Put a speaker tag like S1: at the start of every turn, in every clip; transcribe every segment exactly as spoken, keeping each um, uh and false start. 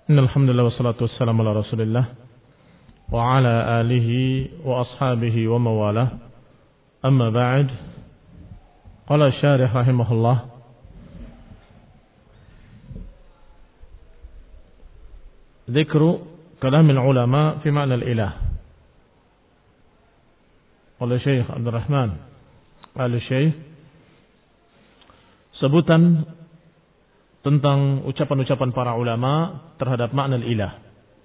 S1: Alhamdulillah wassalatu wassalamu ala Rasulillah wa ala alihi wa ashabihi wa mawalah. Amma ba'd. Qala syarih rahimahullah, dzikru kalam al-ulama fi ma'na al-ilah. Qala Syekh Abdul Rahman Al-Syekh, sebutan tentang ucapan-ucapan para ulama terhadap makna ilah.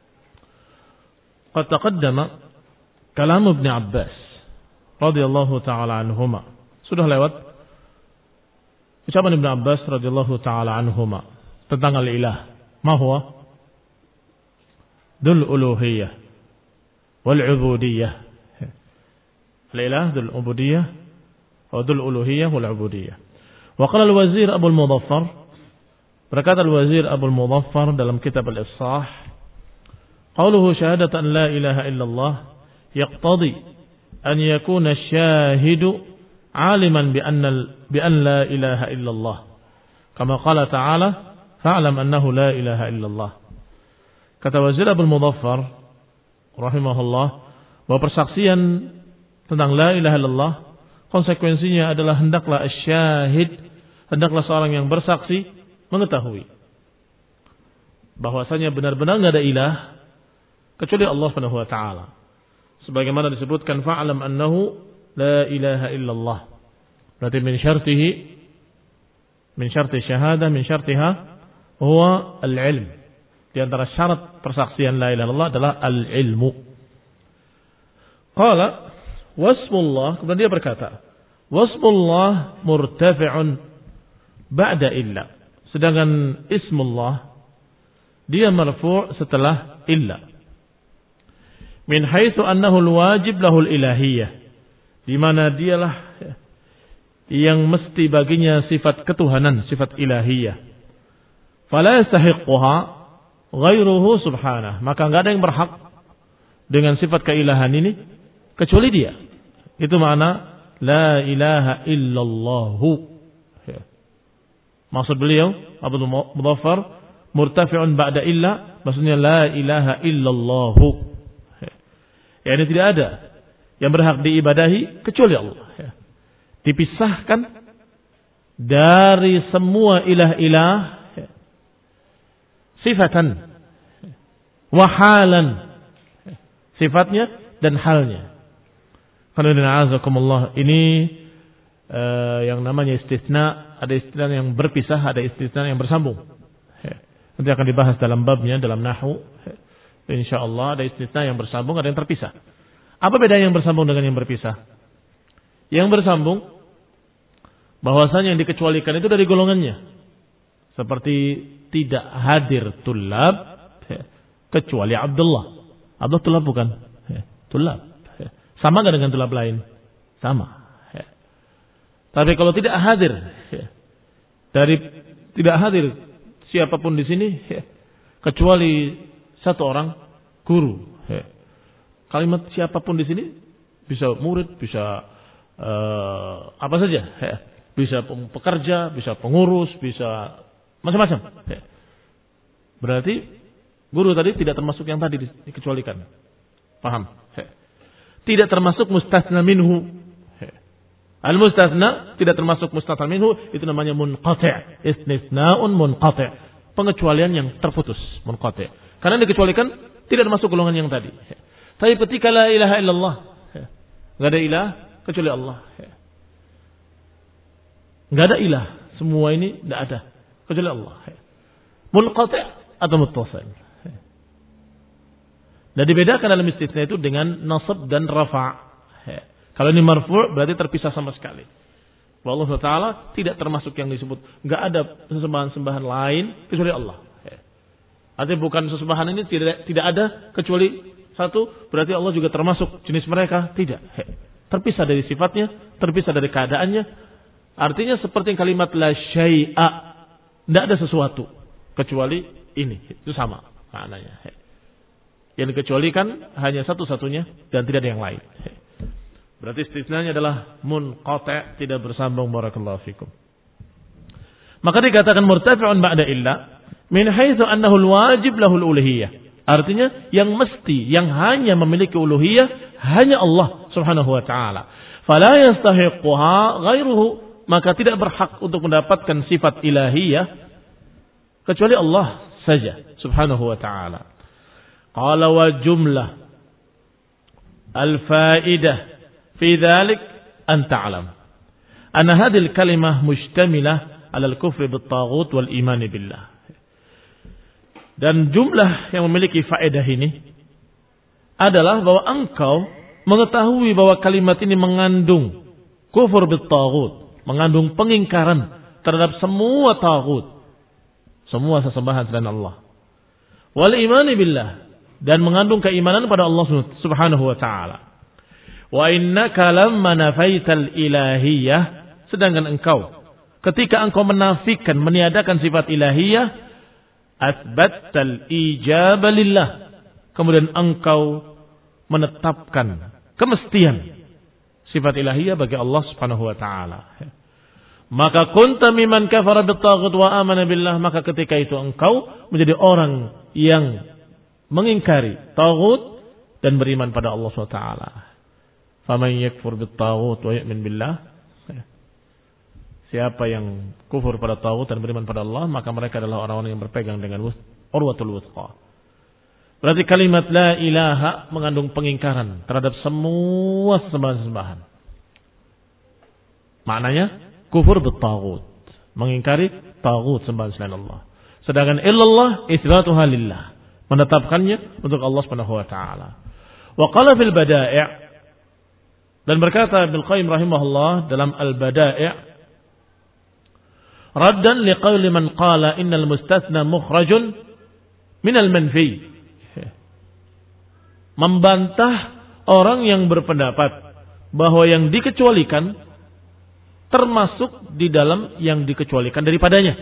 S1: Qad taqaddama kalam Ibn Abbas radhiyallahu taala anhuma. Sudah lewat ucapan Ibn Abbas radhiyallahu taala anhuma tentang al-ilah. Ma huwa? Dul uluhiyah wal ubudiyah. Al-ilah dul ubudiyah wa dul uluhiyah wal ubudiyah. Wa qala al-wazir Abu al-Mudaffar, berkata Al-Wazir Abu Al-Mudaffar dalam kitab Al-Ifsah, qauluhu syahadatan la ilaha illallah yaqtadi an yakuna asy-syahidu aliman bi anna bi an la ilaha illallah. Kama qala ta'ala, fa'lam annahu la ilaha illallah. Kata Wazir Abu Al-Mudaffar rahimahullah, bahwa persaksian tentang la ilaha illallah konsekuensinya adalah hendaklah asy-syahid, hendaklah seorang yang bersaksi mengetahui bahwasanya benar-benar tidak ada ilah kecuali Allah Subhanahu wa taala. Sebagaimana disebutkan fa'lam annahu la ilaha illallah. Berarti min syartihi min syarti syahadah min syartiha huwa al-ilm. Di antara syarat persaksian la ilaha illallah adalah al-ilmu. Qala wasmullah, kemudian dia berkata, wasmullah murtafi'un ba'da illa. Sedangkan ismullah dia marfu' setelah illa. Min haitsu annahu al-wajib lahu al-ilahiyyah. Di mana dialah yang mesti baginya sifat ketuhanan, sifat ilahiyah. Fala yastahiqquha ghairuhu subhanahu. Maka enggak ada yang berhak dengan sifat keilahan ini kecuali dia. Itu makna la ilaha illallahu. Maksud beliau Abu Mudaffar murtafi'un ba'da illa, maksudnya la ilaha illallahu. Ya, ini tidak ada yang berhak diibadahi kecuali Allah. Dipisahkan dari semua ilah-ilah sifatan wa halan, sifatnya dan halnya. Qanina azakumullah, ini uh, yang namanya istisna. Ada istilah yang berpisah, ada istilah yang bersambung. Nanti akan dibahas dalam babnya, dalam nahwu. InsyaAllah ada istilah yang bersambung, ada yang terpisah. Apa beda yang bersambung dengan yang berpisah? Yang bersambung, bahwasanya yang dikecualikan itu dari golongannya. Seperti tidak hadir tulab, kecuali Abdullah. Abdullah tulab bukan? Tulab. Sama nggak dengan tulab lain? Sama. Tapi kalau tidak hadir, dari tidak hadir siapapun di sini kecuali satu orang guru. Kalimat siapapun di sini bisa murid, bisa uh, apa saja, bisa pekerja, bisa pengurus, bisa macam-macam. Berarti guru tadi tidak termasuk yang tadi dikecualikan. Paham? Tidak termasuk mustasna minhu. Al-mustatsna tidak termasuk mustatsna minhu, itu namanya munqati', istisna'un munqati', pengecualian yang terputus, munqati'. Karena dikecualikan tidak termasuk golongan yang tadi. Tapi ketika la ilaha illallah, enggak ada ilah kecuali Allah. Enggak ada ilah, semua ini enggak ada kecuali Allah. Munqati' atau muttasil. Dan dibedakan dalam istisna itu dengan nasab dan rafa'. Kalau ini marfu' berarti terpisah sama sekali. Allah Taala tidak termasuk yang disebut. Enggak ada sesembahan-sembahan lain kecuali Allah. Artinya bukan sesembahan ini tidak tidak ada kecuali satu, berarti Allah juga termasuk jenis mereka. Tidak. Terpisah dari sifatnya, terpisah dari keadaannya. Artinya seperti kalimat la syai'a. Tidak ada sesuatu kecuali ini. Itu sama maknanya. Yang dikecualikan hanya satu-satunya dan tidak ada yang lain. Berarti istisnanya adalah munqati', tidak bersambung. Barakallahu fikum. Maka dikatakan murtafi'un ba'da illa min haitsu annahu al-wajib lahu al-uluhiyah. Artinya yang mesti, yang hanya memiliki uluhiyah hanya Allah Subhanahu wa taala. Fala yastahiqquha ghairuhu, maka tidak berhak untuk mendapatkan sifat ilahiyah kecuali Allah saja Subhanahu wa taala. Qala wa jumlah al-faidah fi dhalik an ta'lam anna hadhihi al-kalimah mushtamilah 'ala al-kufri bit-taghut wal iman billah. Dan jumlah yang memiliki faedah ini adalah bahwa engkau mengetahui bahwa kalimat ini mengandung kufur bit-taghut, mengandung pengingkaran terhadap semua taghut, semua sesembahan selain Allah. Wal iman billah, dan mengandung keimanan pada Allah Subhanahu wa taala. Wa innaka lamma nafaital ilahiyah, sedangkan engkau ketika engkau menafikan, meniadakan sifat ilahiyah, asbattal ijaba lillah, kemudian engkau menetapkan kemestian sifat ilahiyah bagi Allah Subhanahu wa taala. Maka kunta mimman kafara bit-taghut wa amana billah, maka ketika itu engkau menjadi orang yang mengingkari taghut dan beriman pada Allah Subhanahu wa taala. Faman yakfur bit-taghut wa yu'min billah, siapa yang kufur pada taghut dan beriman pada Allah, maka mereka adalah orang-orang yang berpegang dengan urwatul wuthqa. Berarti kalimat la ilaha mengandung pengingkaran terhadap semua sembahan-sembahan. Maknanya kufur bit-taghut, mengingkari taghut sembahan selain Allah. Sedangkan illallah itsbatuha lillah, menetapkannya untuk Allah Subhanahu wa taala. Wa qala fil bada'i', dan berkata Ibnu Qayyim rahimahullah dalam al-bada'i', raddan liqauli man qala innal mustathna mukhrajun minal manfi, membantah orang yang berpendapat bahwa yang dikecualikan termasuk di dalam yang dikecualikan daripadanya.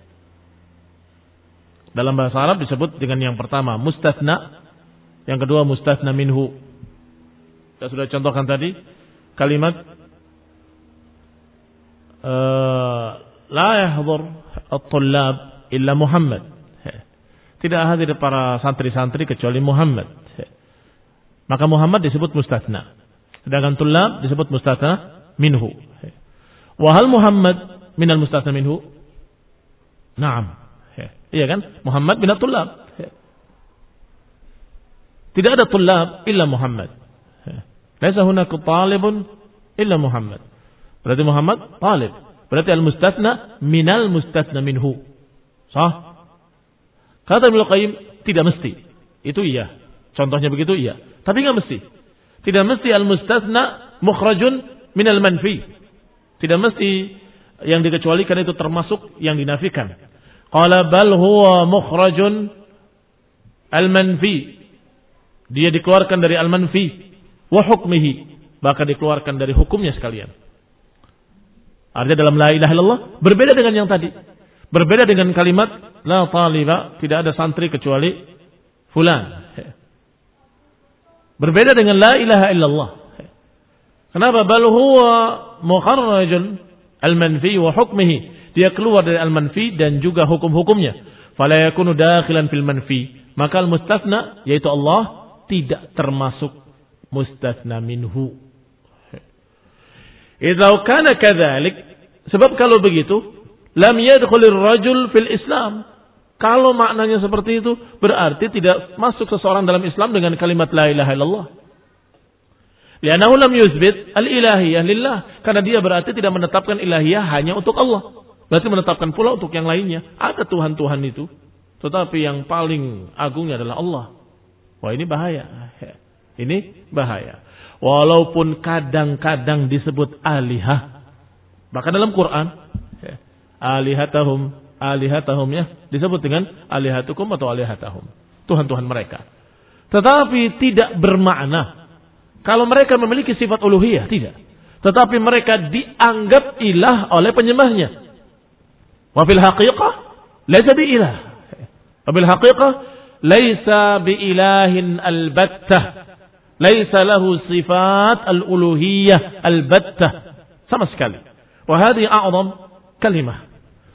S1: Dalam bahasa Arab disebut dengan yang pertama mustathna, yang kedua mustathna minhu. Kita sudah contohkan tadi kalimat uh, la yahdhur at-tullab illa Muhammad. Tidak hadir para santri-santri kecuali Muhammad. Maka Muhammad disebut mustathna. Sedangkan tullab disebut mustathna minhu. Wa hal Muhammad minal mustathna minhu? Naam. Iya kan? Muhammad minat tullab. Tidak ada tullab illa Muhammad. Laisa hunaka talibun illa Muhammad. Berarti Muhammad talib. Berarti al-mustathna minal mustathna minhu. Sah? Kata Ibnu Qayyim, tidak mesti. Itu iya. Contohnya begitu iya. Tapi enggak mesti. Tidak mesti al-mustathna mukhrajun minal manfi. Tidak mesti yang dikecualikan itu termasuk yang dinafikan. Qala bal huwa mukhrajun al-manfi. Dia dikeluarkan dari al-manfi wa hukmihi, bahkan dikeluarkan dari hukumnya sekalian. Artinya dalam la ilaha illallah berbeda dengan yang tadi. Berbeda dengan kalimat la taliba, tidak ada santri kecuali fulan. Berbeda dengan la ilaha illallah. Kenapa? Bal huwa mukharrajun al-manfi wa hukmihi. Dia keluar dari al-manfi dan juga hukum-hukumnya. Fala yakunu dakhilan fil manfi. Maka al-mustathna yaitu Allah tidak termasuk mustathna minhu. Idza kana kadzalik, sebab kalau begitu lam yadkhulir rajul fil Islam. Kalau maknanya seperti itu, berarti tidak masuk seseorang dalam Islam dengan kalimat la ilaha illallah. Li'annahu lam yuzbit al-ilahiyah lillah, karena dia berarti tidak menetapkan ilahiyah hanya untuk Allah. Berarti menetapkan pula untuk yang lainnya. Ada Tuhan-Tuhan itu, tetapi yang paling agungnya adalah Allah. Wah, ini bahaya. Ini bahaya. Walaupun kadang-kadang disebut alihah, bahkan dalam Quran alihatahum, alihatahum ya disebut dengan alihatukum atau alihatahum, Tuhan-Tuhan mereka. Tetapi tidak bermakna kalau mereka memiliki sifat uluhiyah, tidak. Tetapi mereka dianggap ilah oleh penyembahnya. Wa fil haqiqah laisa bi ilah. Wa bil haqiqah laisa bi ilahin albattah. Laisa lahu sifat al-uluhiyah al-battah sama sekali. Wa hadhihi a'zam kalimah.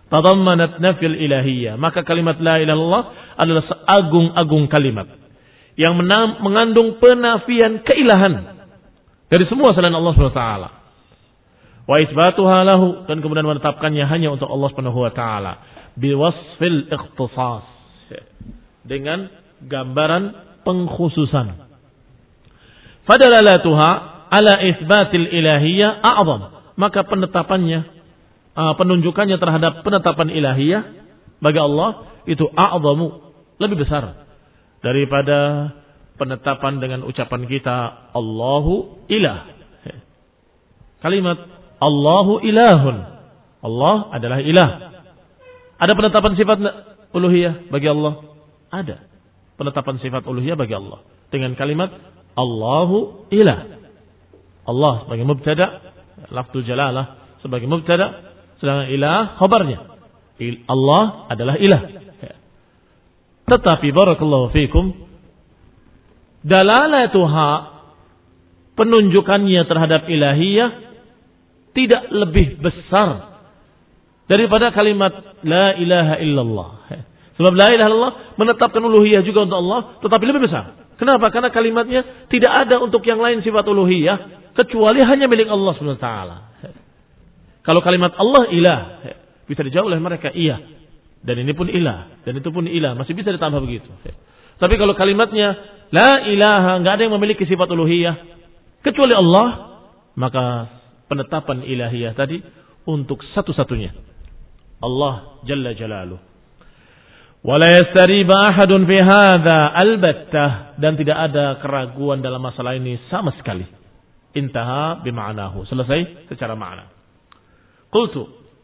S1: tadammanat nafil ilahiyah. Maka kalimat la ilaha illallah adalah seagung-agung kalimat yang mengandung penafian keilahan dari semua selain Allah Subhanahu wa taala. Wa itsbatuha lahu, dan kemudian menetapkannya hanya untuk Allah Subhanahu wa taala biwasfil ikhtisas, dengan gambaran pengkhususan. Fadalalatuha ala itsbatil ilahiyah a'zam, maka penetapannya, penunjukannya terhadap penetapan ilahiyah bagi Allah itu a'zamu, lebih besar daripada penetapan dengan ucapan kita Allahu ilah. Kalimat Allahu ilahun, Allah adalah ilah. Ada penetapan sifat uluhiyah bagi Allah? Ada penetapan sifat uluhiyah bagi Allah dengan kalimat Allahu ilah. Allah sebagai mubtada, lafzul jalalah sebagai mubtada, sedangkan ilah khabarnya. Allah adalah ilah. Tetapi barakallahu fikum, dalalatuha, penunjukannya terhadap ilahiyah tidak lebih besar daripada kalimat la ilaha illallah. Sebab la ilaha illallah menetapkan uluhiyah juga untuk Allah, tetapi lebih besar. Kenapa? Karena kalimatnya tidak ada untuk yang lain sifat uluhiyah kecuali hanya milik Allah subhanahu wa taala. Kalau kalimat Allah ilah, bisa dijawab oleh mereka iya, dan ini pun ilah, dan itu pun ilah, masih bisa ditambah begitu. Tapi kalau kalimatnya la ilaha, enggak ada yang memiliki sifat uluhiyah kecuali Allah, maka penetapan ilahiyah tadi untuk satu-satunya Allah jalla jalaluh. Wala yastariba ahadun fi hadza albattah, dan tidak ada keraguan dalam masalah ini sama sekali. Intaha bima'nahu, selesai secara makna. Qultu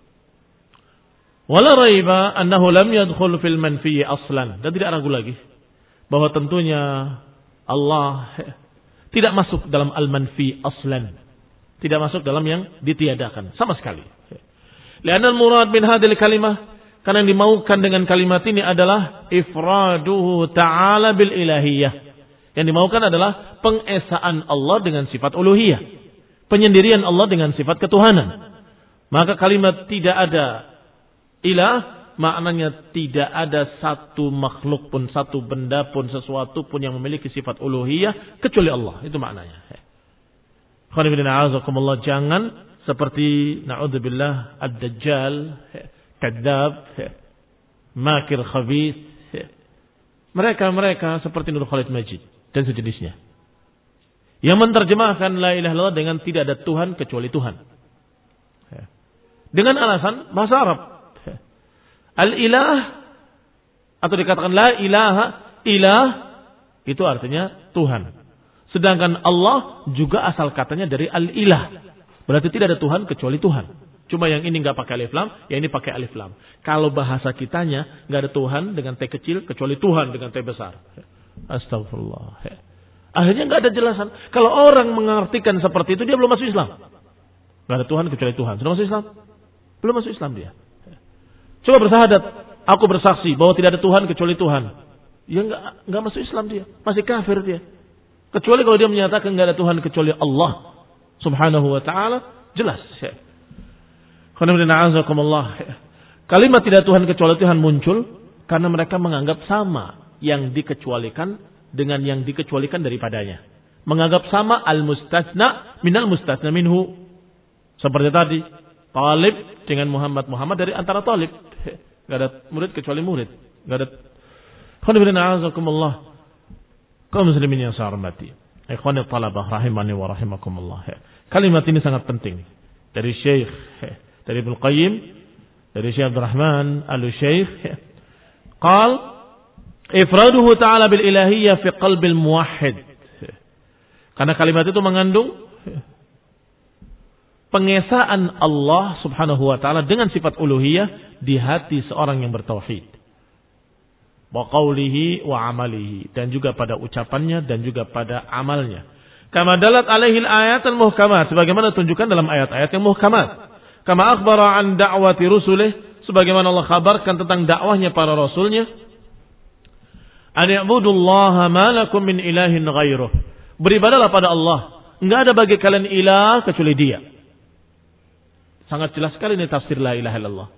S1: wala raiba annahu lam yadkhul fil manfi aslan, dan tidak ragu lagi bahwa tentunya Allah tidak masuk dalam al-manfi aslan, tidak masuk dalam yang ditiadakan sama sekali. Li'anna al-murad min hadhil kalimah, karena yang dimaukan dengan kalimat ini adalah ifraduhu ta'ala bil ilahiyah. Yang dimaukan adalah pengesaan Allah dengan sifat uluhiyah, penyendirian Allah dengan sifat ketuhanan. Maka kalimat tidak ada ilah, maknanya tidak ada satu makhluk pun, satu benda pun, sesuatu pun yang memiliki sifat uluhiyah kecuali Allah. Itu maknanya. Jangan seperti na'udzubillah ad-dajjal, kadzab, makir khabith. Mereka-mereka seperti Nur Khalid Majid dan sejenisnya, yang menerjemahkan la ilaha illallah dengan tidak ada Tuhan kecuali Tuhan, dengan alasan bahasa Arab. Al-ilah, atau dikatakan la ilaha, ilah itu artinya Tuhan. Sedangkan Allah juga asal katanya dari al-ilah, berarti tidak ada Tuhan kecuali Tuhan. Cuma yang ini nggak pakai alif lam, yang ini pakai alif lam. Kalau bahasa kitanya nggak ada Tuhan dengan T kecil kecuali Tuhan dengan T besar. Astagfirullah. Akhirnya nggak ada jelasan. Kalau orang mengartikan seperti itu, dia belum masuk Islam. Nggak ada Tuhan kecuali Tuhan. Sudah masuk Islam? Belum masuk Islam dia. Coba bersahadat, aku bersaksi bahwa tidak ada Tuhan kecuali Tuhan. Ya nggak nggak masuk Islam dia, masih kafir dia. Kecuali kalau dia menyatakan nggak ada Tuhan kecuali Allah Subhanahu wa taala, jelas. Kalimat tidak Tuhan kecuali Tuhan muncul karena mereka menganggap sama yang dikecualikan dengan yang dikecualikan daripadanya. Menganggap sama al-mustatsna minal mustatsna minhu. Seperti tadi, Talib dengan Muhammad, Muhammad dari antara Talib. Gak ada murid kecuali murid. Gak ada. Kaum muslimin yang saya hormati, ikhwani talabah rahimani wa rahimakumullah. Kalimat ini sangat penting dari Syekh, dari Ibnu Qayyim, dari Syekh Abdul Rahman Al-Syekh. Qal ifraduhu ta'ala bil ilahiyyah fi qalbil muwahhid. Karena kalimat itu mengandung pengesaan Allah Subhanahu wa taala dengan sifat uluhiyah di hati seorang yang bertauhid. Wa qawlihi wa amalihi, dan juga pada ucapannya dan juga pada amalnya. Kama dalat alaihi al-ayat al-muhkamat, sebagaimana tunjukkan dalam ayat-ayat yang muhkamat. Kama akhbara an da'wati rusulih, sebagaimana Allah kabarkan tentang dakwahnya para rasulnya. An ya'budullaha ma lakum min ilahin ghairuh. Beribadahlah pada Allah, enggak ada bagi kalian ilah kecuali Dia. Sangat jelas sekali ini tafsir la ilaha illallah.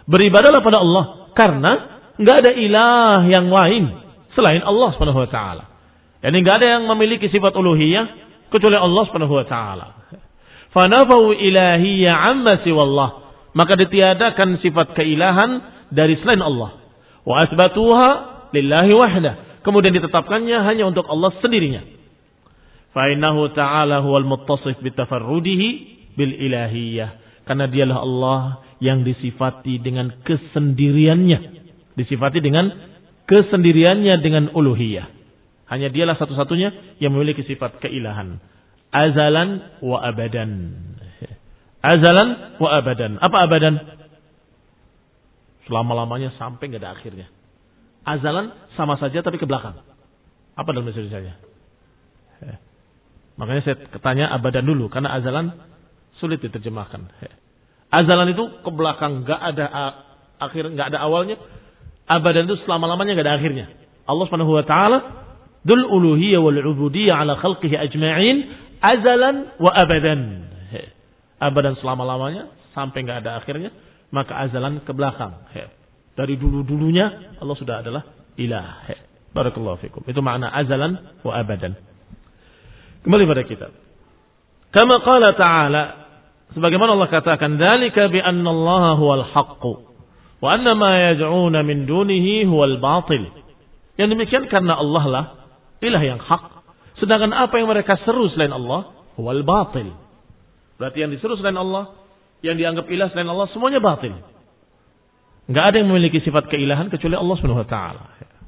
S1: Beribadahlah pada Allah karena enggak ada ilah yang lain selain Allah Subhanahu wa taala. Yani enggak ada yang memiliki sifat uluhiyah kecuali Allah Subhanahu wa taala. Fanafau ilahiyya amma siwallah. Maka ditiadakan sifat keilahan dari selain Allah. Wa asbatuha lillahi wahdah. Kemudian ditetapkannya hanya untuk Allah sendirinya. Fa innahu ta'ala huwal muttasif bitafarrudihi bil ilahiyyah. Karena dialah Allah yang disifati dengan kesendiriannya. Disifati dengan kesendiriannya dengan uluhiyah. Hanya dialah satu-satunya yang memiliki sifat keilahan. Azalan wa abadan. Azalan wa abadan. Apa abadan? Selama-lamanya sampai nggak ada akhirnya. Azalan sama saja tapi ke belakang. Apa dalam bahasa Indonesia? Makanya saya tanya abadan dulu karena azalan sulit diterjemahkan. Azalan itu ke belakang, nggak ada akhir, nggak ada awalnya. Abadan itu selama-lamanya nggak ada akhirnya. Allah Subhanahu wa taala dul uluhiyah wal ubudiyah ala khalqihi ajma'in azalan wa abadan. Abadan selama-lamanya sampai nggak ada akhirnya, maka azalan ke belakang. Dari dulu-dulunya Allah sudah adalah ilah. Barakallahu fikum. Itu makna azalan wa abadan. Kembali pada kitab. Kama qala ta'ala, sebagaimana Allah katakan, dzalika bi anna Allah huwal haqq wa anna ma yad'una min dunihi huwal batil. Yang demikian karena Allah lah ilah yang hak, sedangkan apa yang mereka seru selain Allah huwal batil. Berarti yang diseru selain Allah, yang dianggap ilah selain Allah, semuanya batil. Enggak ada yang memiliki sifat keilahan kecuali Allah Subhanahu wa taala.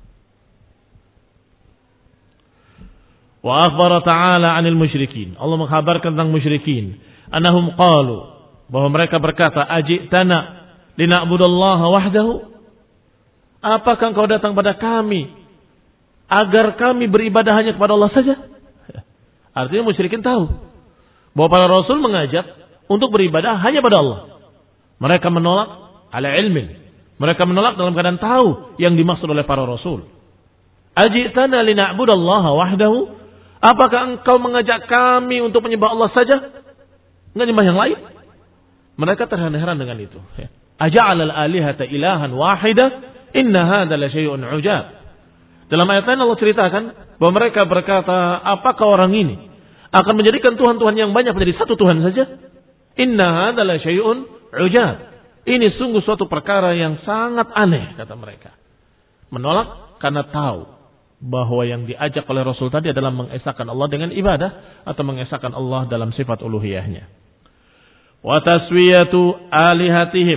S1: Wa akhbara ta'ala 'anil musyrikin. Allah mengkhabarkan tentang musyrikin, annahum qalu, bahwa mereka berkata, ajitana lina'budallaha wahdahu? Apakah engkau datang pada kami agar kami beribadah hanya kepada Allah saja? Artinya musyrikin tahu bahwa para rasul mengajak untuk beribadah hanya pada Allah. Mereka menolak ala ilmin. Mereka menolak dalam keadaan tahu yang dimaksud oleh para rasul. Ajitana lina'budallaha wahdahu? Apakah engkau mengajak kami untuk menyembah Allah saja? Enggak nyembah yang lain? Mereka terheran-heran dengan itu. Aja'alal alihata ilahan wahida? Inna hadza la syai'un 'ujab. Dalam ayat lain Allah ceritakan bahwa mereka berkata, apakah orang ini akan menjadikan Tuhan-Tuhan yang banyak menjadi satu Tuhan saja? Inna hadza la syai'un 'ujab. Ini sungguh suatu perkara yang sangat aneh, kata mereka. Menolak karena tahu bahwa yang diajak oleh Rasul tadi adalah mengesahkan Allah dengan ibadah atau mengesahkan Allah dalam sifat uluhiyahnya. Wa taswiyatu alihatihim.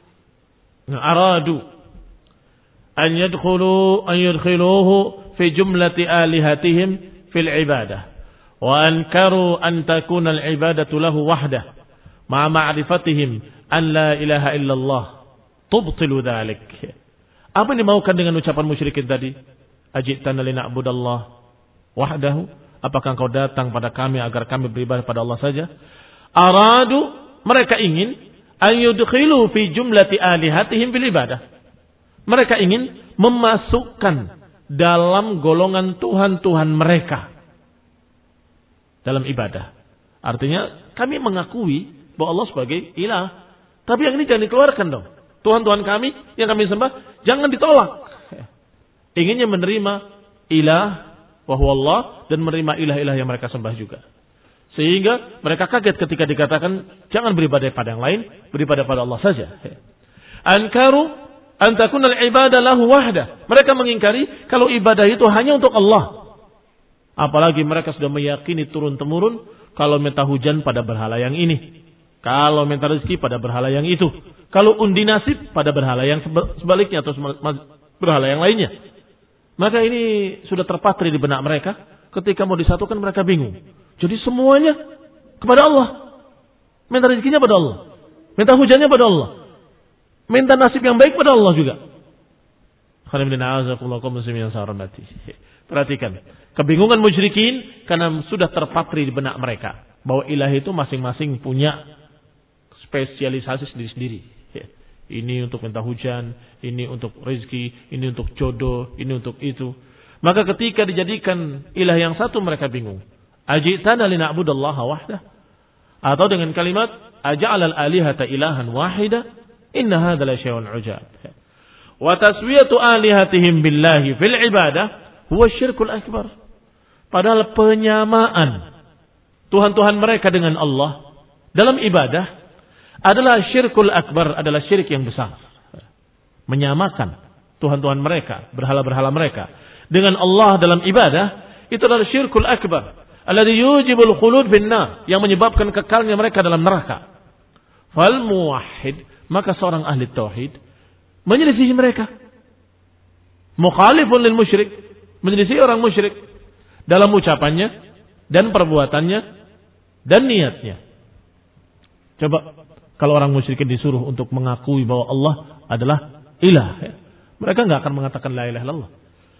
S1: Aradu an yadkhulu an yadkhiluhu fi jumlati alihatihim fil ibadah. Wa ankaru an takuna al-ibadatu lahu wahdah ma'a ma'rifatihim an la ilaha illallah tubtilu dhalik. Apa yang dimaukan dengan ucapan musyrikin tadi? Ajitana lina'budallah wahdahu? Apakah engkau datang pada kami agar kami beribadah pada Allah saja? Aradu, mereka ingin an yudkhilu fi jumlati alihatihim bil ibadah. Mereka ingin memasukkan dalam golongan Tuhan-Tuhan mereka dalam ibadah. Artinya kami mengakui bahwa Allah sebagai ilah, tapi yang ini jangan dikeluarkan dong. Tuhan-Tuhan kami yang kami sembah jangan ditolak. Inginnya menerima ilah wahwa Allah dan menerima ilah-ilah yang mereka sembah juga. Sehingga mereka kaget ketika dikatakan jangan beribadah pada yang lain, beribadah pada Allah saja. Ankaru an takuna al-ibadah lahu wahdah. Mereka mengingkari kalau ibadah itu hanya untuk Allah. Apalagi mereka sudah meyakini turun-temurun kalau minta hujan pada berhala yang ini, kalau minta rezeki pada berhala yang itu, kalau undi nasib pada berhala yang sebaliknya atau berhala yang lainnya. Maka ini sudah terpatri di benak mereka. Ketika mau disatukan mereka bingung. Jadi semuanya kepada Allah. Minta rezekinya pada Allah, minta hujannya pada Allah, minta nasib yang baik pada Allah juga. Perhatikan kebingungan musyrikin karena sudah terpatri di benak mereka bahwa ilah itu masing-masing punya spesialisasi sendiri-sendiri. Ini untuk minta hujan, ini untuk rezeki, ini untuk jodoh, ini untuk itu. Maka ketika dijadikan ilah yang satu mereka bingung. Ajitana lina'budallaha wahdah, atau dengan kalimat aja'alal alihata ilahan wahida, Inna hadza la syai'un 'ujab. Wa taswiyatu alihatihim billahi fil ibadah huwa syirkul akbar. Padahal penyamaan Tuhan-Tuhan mereka dengan Allah dalam ibadah adalah syirkul akbar, adalah syirik yang besar. Menyamakan Tuhan-Tuhan mereka, berhala-berhala mereka dengan Allah dalam ibadah, itu adalah syirkul akbar. Alladhi yujibul khulud finnar, yang menyebabkan kekalnya mereka dalam neraka. Fal muwahhid, maka seorang ahli tauhid menyelisihi mereka. Mukhalifun lil musyrik, menyelisihi orang musyrik dalam ucapannya dan perbuatannya dan niatnya. Coba kalau orang musyrikin disuruh untuk mengakui bahwa Allah adalah ilah, mereka enggak akan mengatakan la ilaha illallah.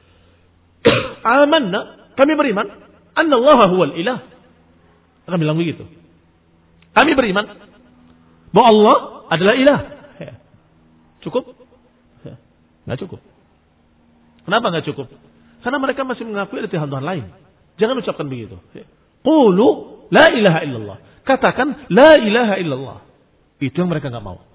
S1: Amanna, kami beriman, annallaha huwal ilah. Akan bilang begitu. Kami beriman bahwa Allah adalah ilah. Cukup? Enggak cukup. Kenapa enggak cukup? Karena mereka masih mengakui ada Tuhan-Tuhan lain. Jangan ucapkan begitu. Qulu la ilaha illallah. Katakan la ilaha illallah. Itu yang mereka enggak mau.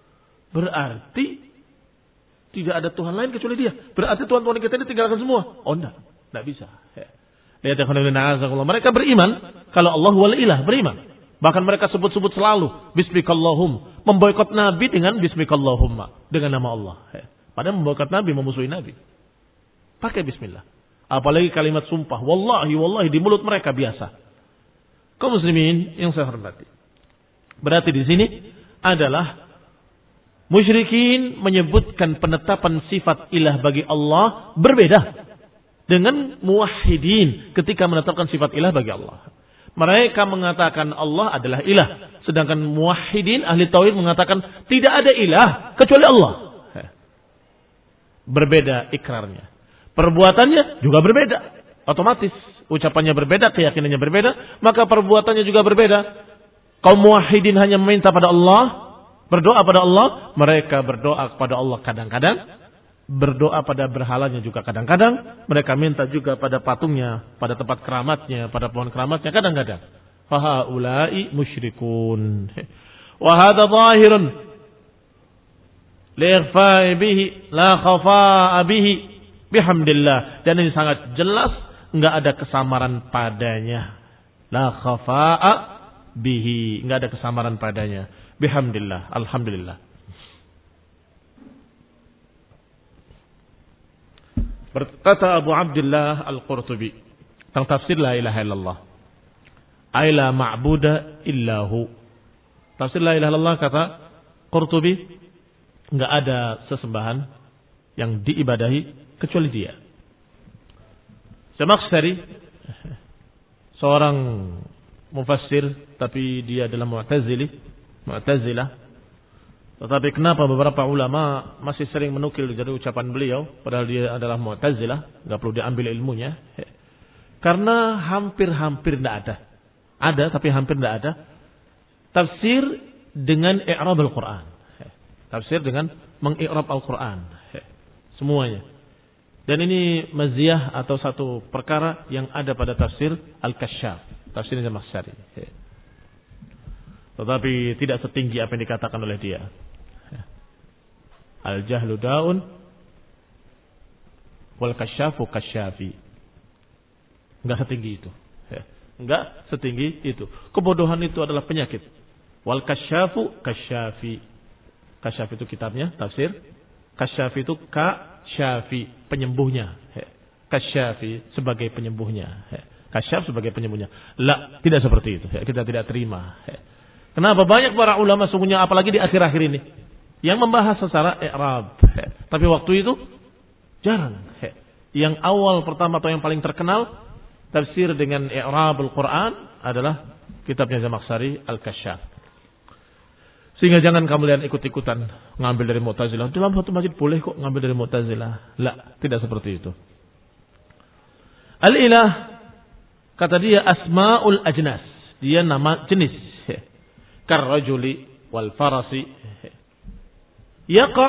S1: Berarti tidak ada Tuhan lain kecuali Dia. Berarti Tuhan-Tuhan kita ini tinggalkan semua. Oh enggak, enggak bisa. Lihat ya, mereka beriman kalau Allah wal ilah, beriman. Bahkan mereka sebut-sebut selalu bismikallahum, memboikot Nabi dengan bismikallahumma, dengan nama Allah. Padahal memboikot Nabi, memusuhi Nabi. Pakai bismillah. Apalagi kalimat sumpah, wallahi wallahi di mulut mereka biasa. Kaum muslimin yang saya hormati. Berarti di sini adalah musyrikin menyebutkan penetapan sifat ilah bagi Allah berbeda dengan muwahhidin ketika menetapkan sifat ilah bagi Allah. Mereka mengatakan Allah adalah ilah, sedangkan muwahhidin ahli tauhid mengatakan tidak ada ilah kecuali Allah. Berbeda ikrarnya, perbuatannya juga berbeda. Otomatis ucapannya berbeda, keyakinannya berbeda, maka perbuatannya juga berbeda. Kaum muwahhidin hanya meminta pada Allah, berdoa pada Allah, mereka berdoa kepada Allah kadang-kadang, berdoa pada berhalanya juga kadang-kadang, mereka minta juga pada patungnya, pada tempat keramatnya, pada pohon keramatnya kadang-kadang. Fahaulai musyrikun. Wa hadza zahirun liighfa'i bihi la khafa'a bihi bihamdillah. Dan ini sangat jelas, enggak ada kesamaran padanya. La khafa'a bihi, enggak ada kesamaran padanya. Bihamdillah, alhamdulillah. Berkata Abu Abdullah Al-Qurtubi tentang tafsir la ilaha illallah, ay la ma'buda illahu. Tafsir la ilaha illallah, kata Qurtubi, enggak ada sesembahan yang diibadahi kecuali Dia. Zamakhsyari, seorang mufassir tapi dia adalah Mu'tazili, Mu'tazilah. Tetapi kenapa beberapa ulama masih sering menukil dari ucapan beliau, padahal dia adalah Mu'tazilah, enggak perlu diambil ilmunya. Karena hampir-hampir tidak ada. Ada tapi hampir tidak ada tafsir dengan i'rab Al-Qur'an. Tafsir dengan meng-i'rab Al-Qur'an. Semuanya. Dan ini maziyah atau satu perkara yang ada pada tafsir Al-Kasyaf, tafsirnya Zamakhsyari. Tetapi tidak setinggi apa yang dikatakan oleh dia. Al-jahlu daun wal kasyafu kasyafi. Enggak setinggi itu. Enggak setinggi itu. Kebodohan itu adalah penyakit. Wal kasyafu kasyafi. Kasyaf itu kitabnya, tafsir. Kasyafi itu kasyafi, penyembuhnya. Kasyafi sebagai penyembuhnya. Kasyaf sebagai penyembuhnya. La, tidak seperti itu. Kita tidak terima. Kenapa banyak para ulama sungguhnya apalagi di akhir-akhir ini yang membahas secara i'rab. Tapi waktu itu jarang. Yang awal pertama atau yang paling terkenal tafsir dengan i'rab Al-Qur'an adalah kitabnya Zamakhsyari Al-Kasyaf. Sehingga jangan kamu lihat ikut-ikutan ngambil dari Mu'tazilah. Dalam satu masjid boleh kok ngambil dari Mu'tazilah. La, tidak seperti itu. Al-ilah, kata dia, asma'ul ajnas. Dia nama jenis. Karrajuli wal farasi. Yaqa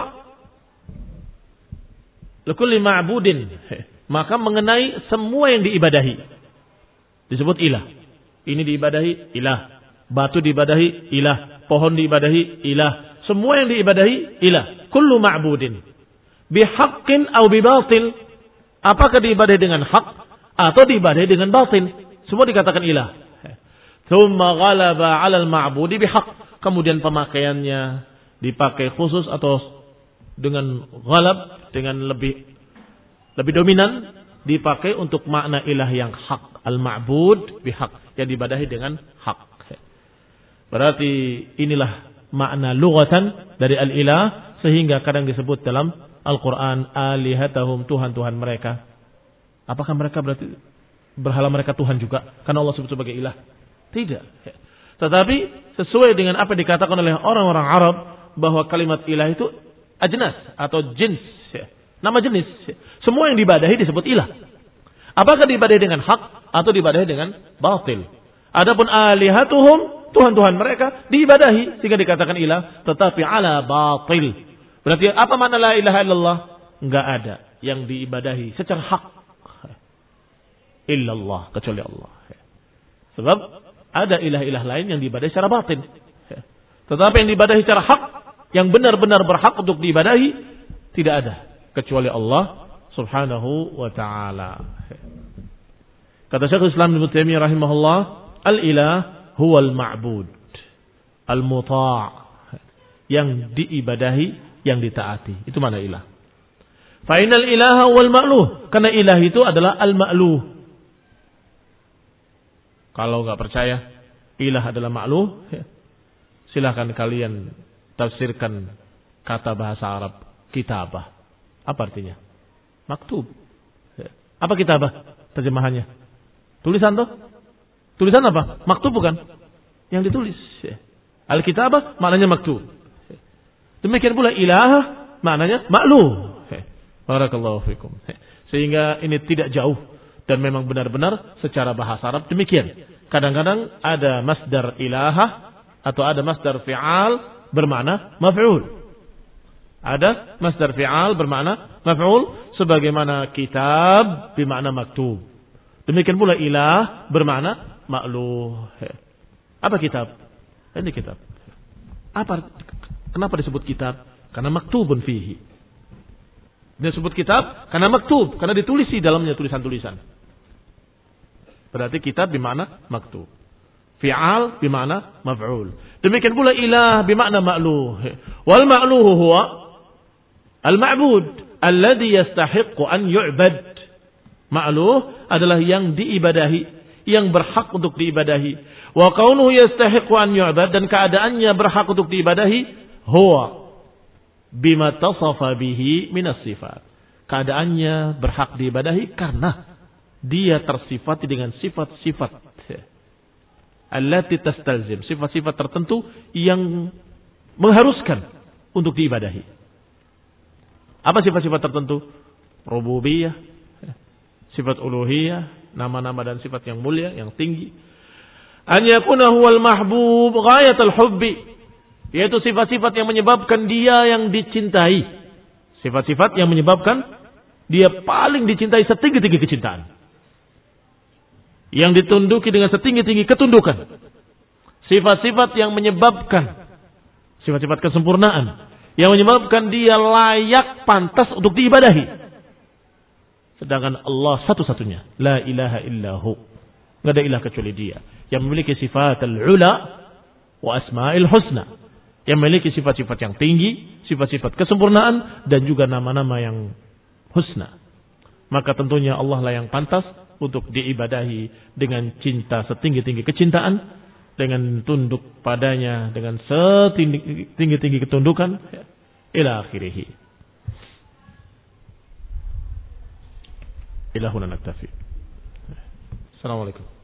S1: likulli ma'budin. Maka mengenai semua yang diibadahi disebut ilah. Ini diibadahi ilah. Batu diibadahi ilah. Pohon diibadahi ilah. Semua yang diibadahi ilah. Kullu ma'budin bihaqqin aw bibatil. Apakah diibadahi dengan hak atau diibadahi dengan batil? Semua dikatakan ilah. Tsumma ghalaba 'alal ma'budi bihaq. Kemudian pemakaiannya dipakai khusus atau dengan ghalab, dengan lebih lebih dominan, dipakai untuk makna ilah yang hak. Al-ma'bud bihaq, yang diibadahi dengan hak. Berarti inilah makna lughatan dari al-ilah, sehingga kadang disebut dalam Al-Quran alihatahum, Tuhan-Tuhan mereka. Apakah mereka berarti berhala mereka Tuhan juga? Karena Allah sebut sebagai ilah? Tidak. Tetapi sesuai dengan apa dikatakan oleh orang-orang Arab, bahwa kalimat ilah itu ajnas atau jins, nama jenis. Semua yang diibadahi disebut ilah. Apakah diibadahi dengan hak atau diibadahi dengan batil? Adapun alihatuhum, Tuhan-Tuhan mereka diibadahi sehingga dikatakan ilah, tetapi ala batil. Berarti apa makna la ilaha illallah? Enggak ada yang diibadahi secara hak illallah, kecuali Allah. Sebab ada ilah-ilah lain yang diibadahi secara batin. Tetapi yang diibadahi secara hak, yang benar-benar berhak untuk diibadahi, tidak ada kecuali Allah subhanahu wa ta'ala. Kata Syekhul Islam Ibnu Taimiyah rahimahullah, al-ilah huwal ma'bud al-muta', yang diibadahi, yang ditaati. Itu mana ilah. Fa inal ilaha wal ma'luh, karena ilah itu adalah al-ma'luh. Kalau enggak percaya ilah adalah ma'luh, silahkan kalian tafsirkan kata bahasa Arab kitabah. Apa artinya? Maktub. Apa kitabah? Terjemahannya tulisan toh? Tulisan apa? Maktub bukan? Yang ditulis. Al-kitabah maknanya maktub. Demikian pula ilah maknanya ma'luh. Barakallahu fikum. Sehingga ini tidak jauh dan memang benar-benar secara bahasa Arab demikian. Kadang-kadang ada masdar ilahah atau ada masdar fi'al bermakna maf'ul. Ada masdar fi'al bermakna maf'ul, sebagaimana kitab bermakna maktub. Demikian pula ilah bermakna ma'luh. Apa kitab? Ini kitab. Apa? Kenapa disebut kitab? Karena maktubun fihi. Disebut kitab karena maktub, karena ditulis di dalamnya tulisan-tulisan. Berarti kitab bermakna maktub. Fi'al bermakna maf'ul. Demikian pula ilah bermakna ma'luh. Wal ma'luhu huwa al-ma'bud alladhi yastahiqqu an yu'bad. Ma'luh adalah yang diibadahi, yang berhak untuk diibadahi. Wa kaunuhu yastahiqqu an yu'bad, dan keadaannya berhak untuk diibadahi, huwa bima tasafa bihi minas sifat. Keadaannya berhak diibadahi karena dia tersifati dengan sifat-sifat allati tastalzim, sifat-sifat tertentu yang mengharuskan untuk diibadahi. Apa sifat-sifat tertentu? Rububiyah, sifat uluhiyah, nama-nama dan sifat yang mulia, yang tinggi. An yakuna huwal mahbub ghayatul hubbi, yaitu sifat-sifat yang menyebabkan dia yang dicintai. Sifat-sifat yang menyebabkan dia paling dicintai setinggi-tinggi kecintaan. Yang ditunduki dengan setinggi-tinggi ketundukan. Sifat-sifat yang menyebabkan, sifat-sifat kesempurnaan, yang menyebabkan dia layak, pantas untuk diibadahi. Sedangkan Allah satu-satunya, la ilaha illahu, tidak ada ilah kecuali dia, yang memiliki sifat al-ula wa asma'il husna, yang memiliki sifat-sifat yang tinggi, sifat-sifat kesempurnaan, dan juga nama-nama yang husna. Maka tentunya Allah lah yang pantas untuk diibadahi dengan cinta setinggi-tinggi kecintaan, dengan tunduk padanya dengan setinggi-tinggi ketundukan, ila akhirih. Ilahuna naktafi. Assalamualaikum.